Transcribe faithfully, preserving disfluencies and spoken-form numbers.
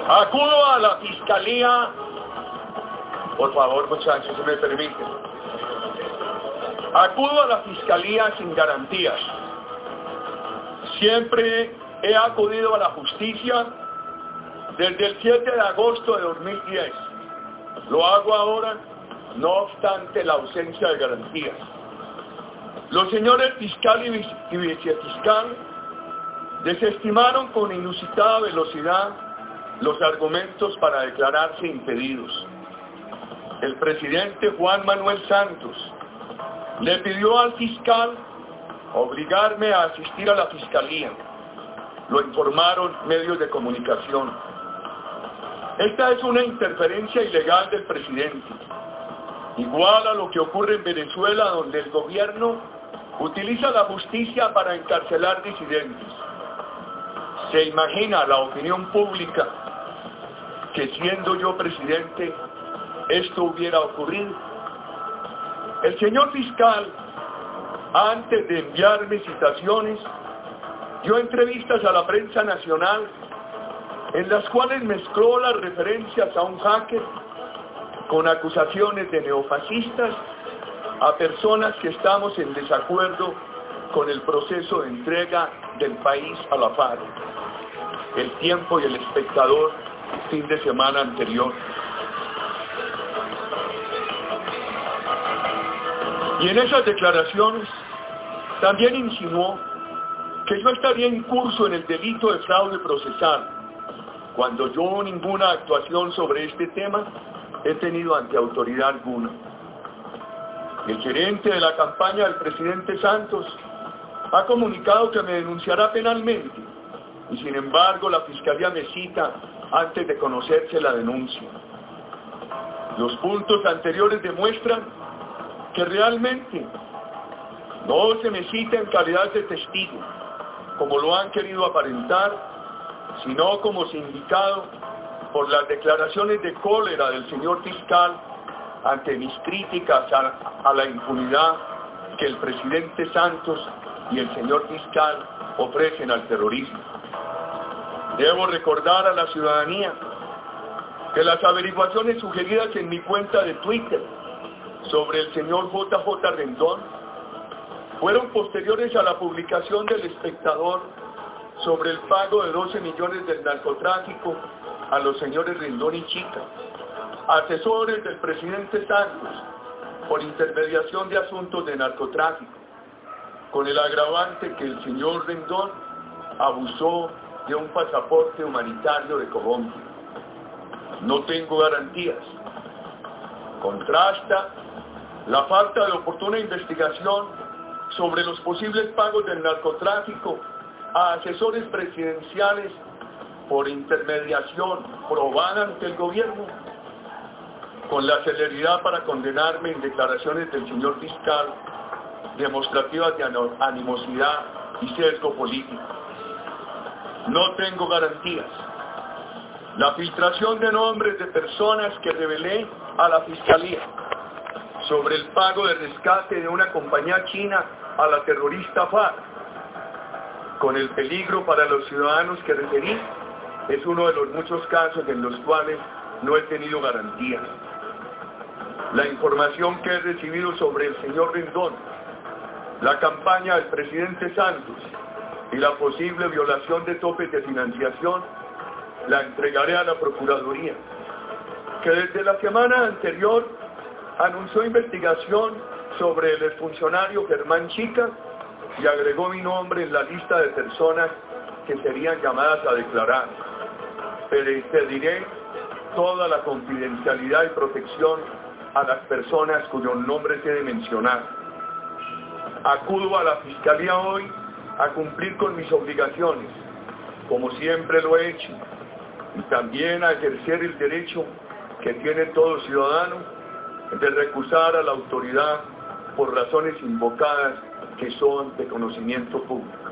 Acudo a la fiscalía, por favor muchachos, si me permiten. Acudo a la fiscalía sin garantías. Siempre he acudido a la justicia desde el siete de agosto de dos mil diez. Lo hago ahora, no obstante la ausencia de garantías. Los señores fiscal y vicefiscal desestimaron con inusitada velocidad los argumentos para declararse impedidos. El presidente Juan Manuel Santos le pidió al fiscal obligarme a asistir a la fiscalía. Lo informaron medios de comunicación. Esta es una interferencia ilegal del presidente, igual a lo que ocurre en Venezuela, donde el gobierno utiliza la justicia para encarcelar disidentes. ¿Se imagina la opinión pública que siendo yo presidente esto hubiera ocurrido? El señor fiscal, antes de enviarme citaciones, dio entrevistas a la prensa nacional en las cuales mezcló las referencias a un hacker con acusaciones de neofascistas a personas que estamos en desacuerdo con el proceso de entrega del país a la FARC. El Tiempo y El Espectador, fin de semana anterior. Y en esas declaraciones también insinuó que yo estaría incurso en el delito de fraude procesal, cuando yo ninguna actuación sobre este tema he tenido ante autoridad alguna. El gerente de la campaña del presidente Santos ha comunicado que me denunciará penalmente, y sin embargo la Fiscalía me cita antes de conocerse la denuncia. Los puntos anteriores demuestran que realmente no se me cita en calidad de testigo, como lo han querido aparentar, sino como sindicado por las declaraciones de cólera del señor fiscal ante mis críticas a, a la impunidad que el presidente Santos y el señor fiscal ofrecen al terrorismo. Debo recordar a la ciudadanía que las averiguaciones sugeridas en mi cuenta de Twitter sobre el señor J J Rendón fueron posteriores a la publicación del Espectador sobre el pago de doce millones del narcotráfico a los señores Rendón y Chica, asesores del presidente Santos, por intermediación de asuntos de narcotráfico, con el agravante que el señor Rendón abusó de un pasaporte humanitario de Colombia. No tengo garantías. Contrasta la falta de oportuna investigación sobre los posibles pagos del narcotráfico a asesores presidenciales por intermediación probada ante el gobierno, con la celeridad para condenarme en declaraciones del señor fiscal demostrativas de animosidad y sesgo político. No tengo garantías. La filtración de nombres de personas que revelé a la Fiscalía sobre el pago de rescate de una compañía china a la terrorista FARC, con el peligro para los ciudadanos que referí, es uno de los muchos casos en los cuales no he tenido garantías. La información que he recibido sobre el señor Rendón, la campaña del presidente Santos y la posible violación de topes de financiación, la entregaré a la Procuraduría, que desde la semana anterior anunció investigación sobre el exfuncionario Germán Chica y agregó mi nombre en la lista de personas que serían llamadas a declarar. Pediré toda la confidencialidad y protección a las personas cuyos nombres he de mencionar. Acudo a la Fiscalía hoy a cumplir con mis obligaciones, como siempre lo he hecho, y también a ejercer el derecho que tiene todo ciudadano de recusar a la autoridad por razones invocadas que son de conocimiento público.